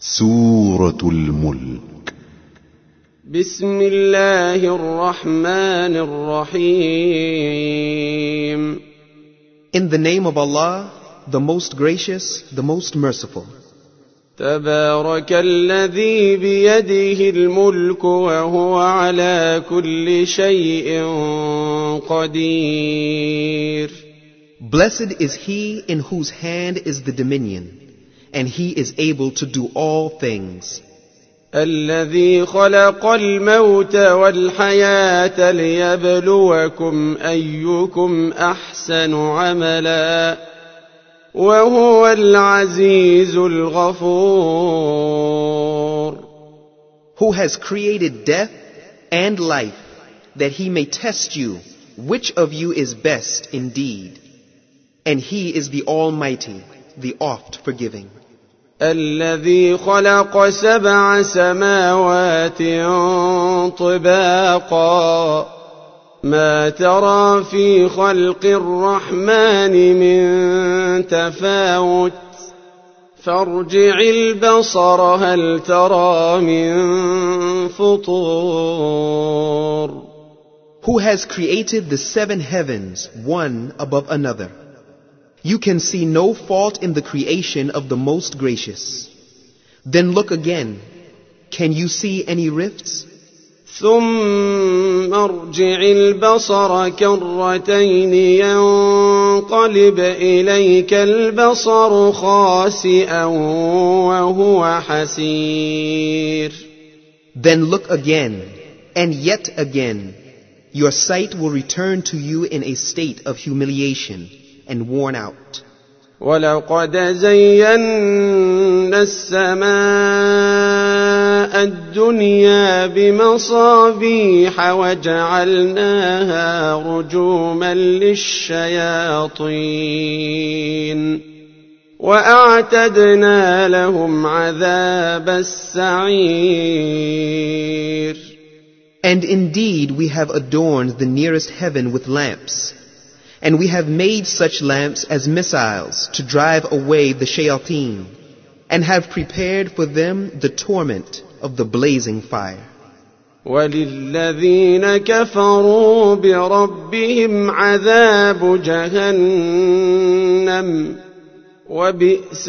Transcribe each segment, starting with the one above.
سورة الملك. بسم الله الرحمن الرحيم. In the name of Allah, the most gracious, the most merciful. تبارك الذي بيده الملك وهو على كل شيء قدير. Blessed is he in whose hand is the dominion, and he is able to do all things. الذي خلق الموت والحياة ليبلوكم أيكم أحسن عملا وهو العزيز الغفور. Who has created death and life, that he may test you, which of you is best indeed. And he is the Almighty, the oft forgiving. الذي خلق 7 سماوات طباقا ما ترى في خلق الرحمن من تفاوت فارجع البصر هل ترى من فطور. Who has created the 7 heavens, one above another. You can see no fault in the creation of the most gracious. Then look again. Can you see any rifts? ثم ارجع البصر كرتين ينقلب إليك البصر خاسئا وهو حسير. Then look again, and yet again. Your sight will return to you in a state of humiliation and worn out. وَلَقَدْ زَيَّنَّا السَّمَاءَ الدُّنْيَا بِمَصَابِيحَ وَجَعَلْنَاهَا رُجُومًا لِلشَّيَاطِينِ وَأَعْتَدْنَا لَهُمْ عَذَابَ السَّعِيرِ. And indeed we have adorned the nearest heaven with lamps, and we have made such lamps as missiles to drive away the shayateen, and have prepared for them the torment of the blazing fire. وَلِلَّذِينَ كَفَرُوا بِرَبِّهِمْ عَذَابُ جَهَنَّمَ وَبِئْسَ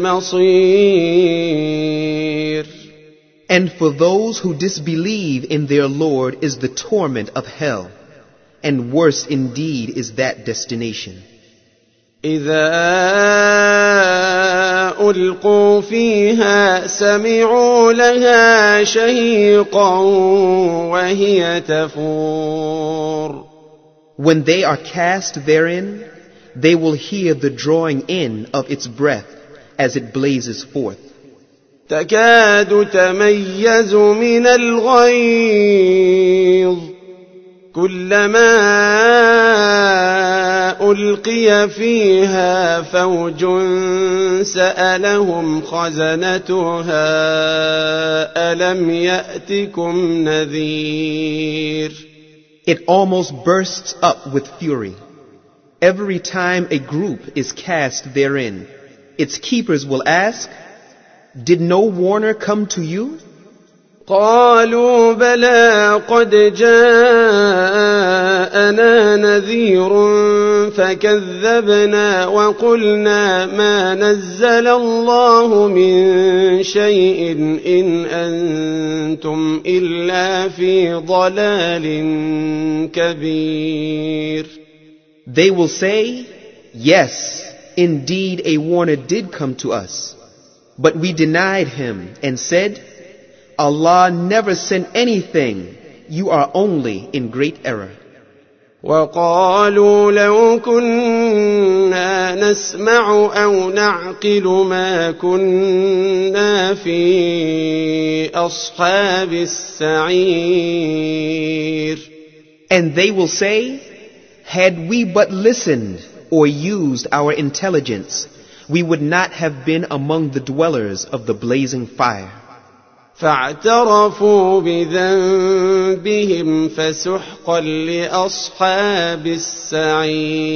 الْمَصِيرُ. And for those who disbelieve in their Lord is the torment of hell, and worse indeed is that destination. إِذَا أُلْقُوا فِيهَا سَمِعُوا لَهَا شَهِيقًا وَهِيَ تَفُورُ. When they are cast therein, they will hear the drawing in of its breath as it blazes forth. تكاد تميز من الغيظ كلما ألقي فيها فوج سألهم خزنتها ألم يأتكم نذير. It almost bursts up with fury. Every time a group is cast therein, its keepers will ask, did no warner come to you? قالوا بلى قد جاءنا نذير فكذبنا وقلنا ما نزل الله من شيء إن أنتم إلا في ضلال كبير. They will say, yes, indeed a warner did come to us. But we denied him and said, Allah never sent anything. You are only in great error. وقالوا لو كنا نسمع أو نعقل ما كنا في أصحاب السعير. And they will say, had we but listened or used our intelligence, we would not have been among the dwellers of the blazing fire. فاعترفوا بذنبهم فسحقا لأصحاب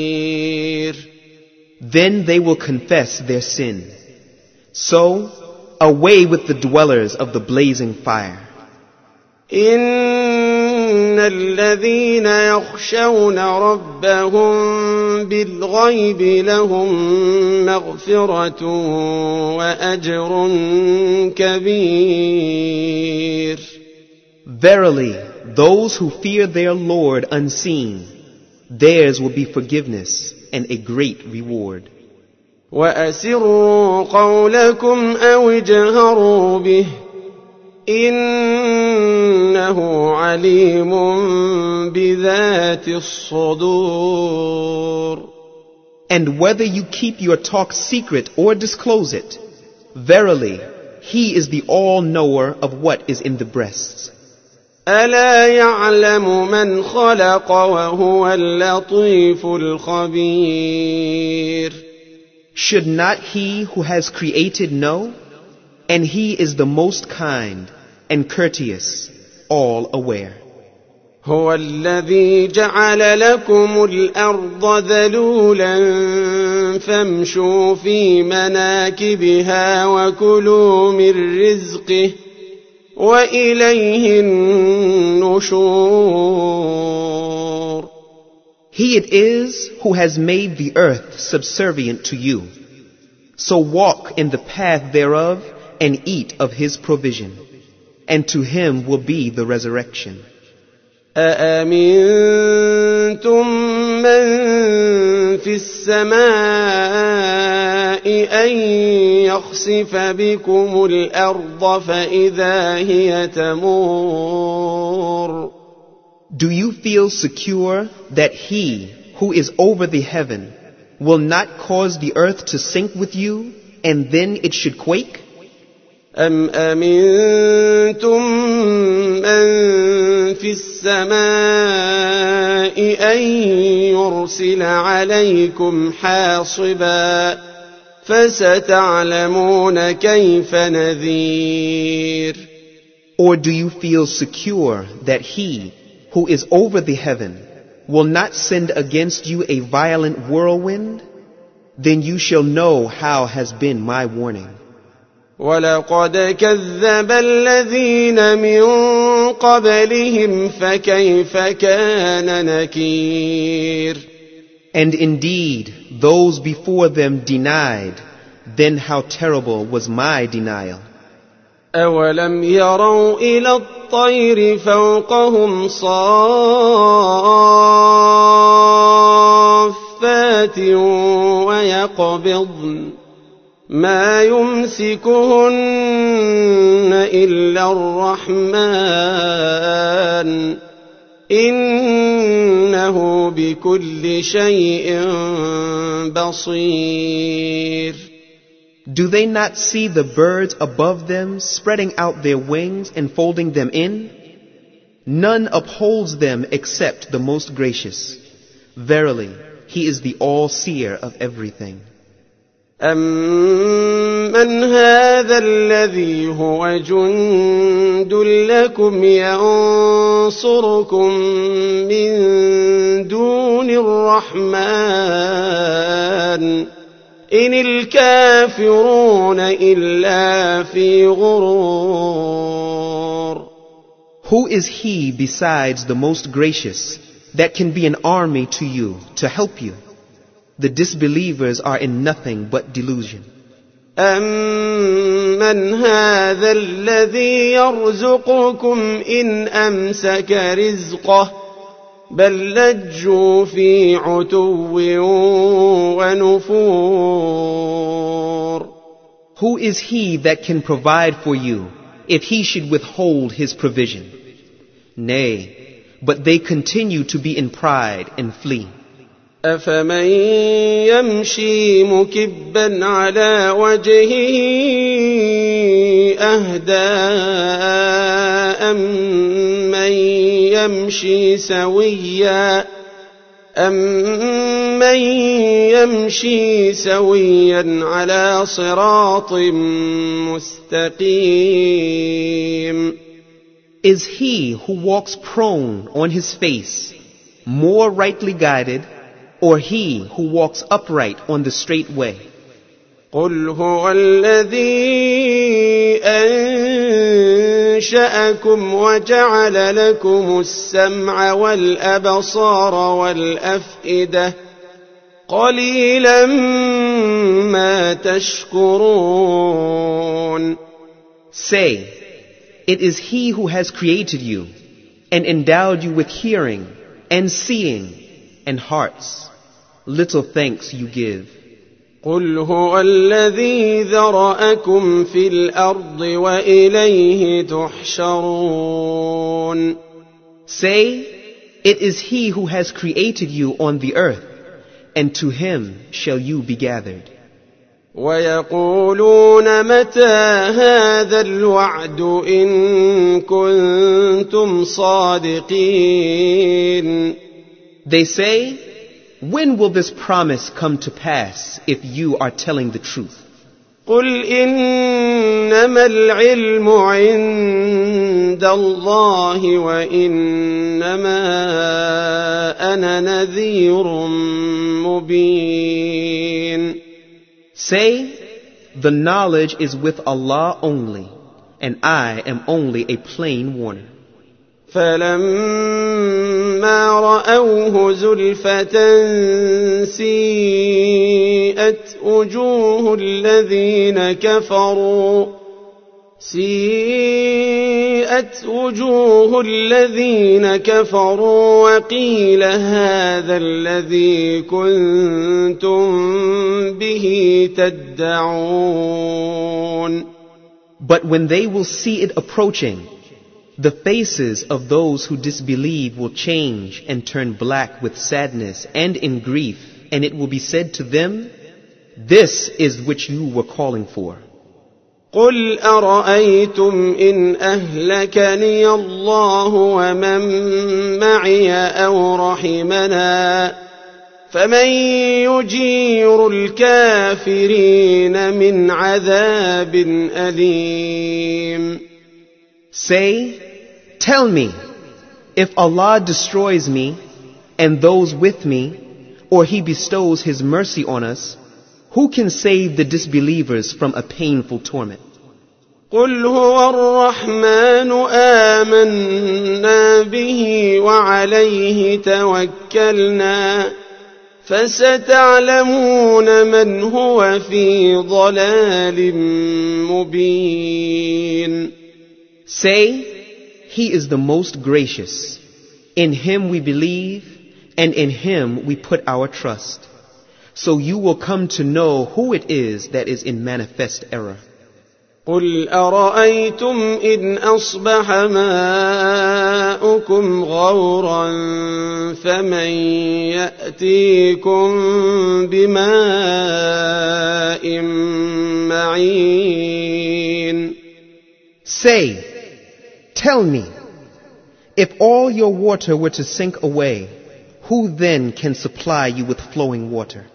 السعير. Then they will confess their sin. So, away with the dwellers of the blazing fire. إن الذين يخشون ربهم بالغيب لهم مغفرة وأجر كبير. Verily, those who fear their Lord unseen, theirs will be forgiveness and a great reward. وأسروا قولكم أو اجهروا به إنه عليم بذات الصدور. And whether you keep your talk secret or disclose it, verily, He is the all-knower of what is in the breasts. ألا يعلم من خلق وهو اللطيف الخبير. Should not He who has created know? And He is the most kind and courteous, all aware. هو الذي جعل لكم الأرض ذلولا فامشوا في مناكبها وكلوا من رزقه وإليه النشور. He it is who has made the earth subservient to you. So walk in the path thereof and eat of His provision, and to Him will be the resurrection. أأمنتم من في السماء أن يخسف بكم الأرض فإذا هي تمور. Do you feel secure that He who is over the heaven will not cause the earth to sink with you, and then it should quake? أم أمنتم من في السماء أن يرسل عليكم حاصبا فستعلمون كيف نذير. Or do you feel secure that He who is over the heaven will not send against you a violent whirlwind? Then you shall know how has been my warning. ولقد كذب الذين من قبلهم فكيف كان نكير. And indeed, those before them denied, then how terrible was my denial. أولم يروا إلى الطير فوقهم صافات ويقبضن ما يمسكهن إلا الرحمن إنه بكل شيء بصير. Do they not see the birds above them spreading out their wings and folding them in? None upholds them except the most gracious. Verily, He is the all-seer of everything. أَمَّنْ هَذَا الَّذِي هُوَ جُندٌ لَكُمْ يَنصُرُكُم مِّن دُونِ الرَّحْمَنِ إِنِ الْكَافِرُونَ إِلَّا فِي غُرُورٍ. Who is He besides the most gracious that can be an army to you to help you? The disbelievers are in nothing but delusion. أَمَّنْ هَذَا الَّذِي يَرْزُقُكُمْ إِنْ أَمْسَكَ رِزْقَهُ بَل لَّجُّوا فِي عُتُوٍّ وَنُفُورٍ. Who is He that can provide for you if He should withhold His provision? Nay, but they continue to be in pride and flee. أَفَمَن يَمْشِي مُكِبًّا عَلَى وَجْهِهِ أَهْدَىٰ أَمَّن يَمْشِي سَوِيًّا عَلَى صِرَاطٍ مُّسْتَقِيمٍ. Is he who walks prone on his face more rightly guided, or he who walks upright on the straight way? قل هو الذي أنشأكم وجعل لكم السمع والأبصار والأفئدة قليلا ما تشكرون. Say, it is He who has created you and endowed you with hearing and seeing and hearts. Little thanks you give. قل هو الذي ذرأكم في الأرض وإليه تحشرون. Say, it is He who has created you on the earth, and to Him shall you be gathered. ويقولون متى هذا الوعد إن كنتم صادقين. They say, when will this promise come to pass if you are telling the truth? قل إنما العلم عند الله وإنما أنا نذير مبين. Say, the knowledge is with Allah only, and I am only a plain warner. فلما رأوه زلفة سيئت وجوه الذين كفروا وقيل هذا الذي كنتم به تدعون. But when they will see it approaching, the faces of those who disbelieve will change and turn black with sadness and in grief, and it will be said to them, this is which you were calling for. قل أرأيتم إن أهلكني الله ومن معي أو رحمنا فمن يجير الكافرين من عذاب أليم. Say, tell me, if Allah destroys me and those with me, or He bestows His mercy on us, who can save the disbelievers from a painful torment? قل هو الرحمن آمنا به وعليه توكلنا فستعلمون من هو في ضلال مبين. Say, He is the most gracious. In Him we believe, and in Him we put our trust. So you will come to know who it is that is in manifest error. قل أرأيتم إن أصبح ماؤكم غورا فمن يأتيكم بماء معين. Say, tell me, if all your water were to sink away, who then can supply you with flowing water?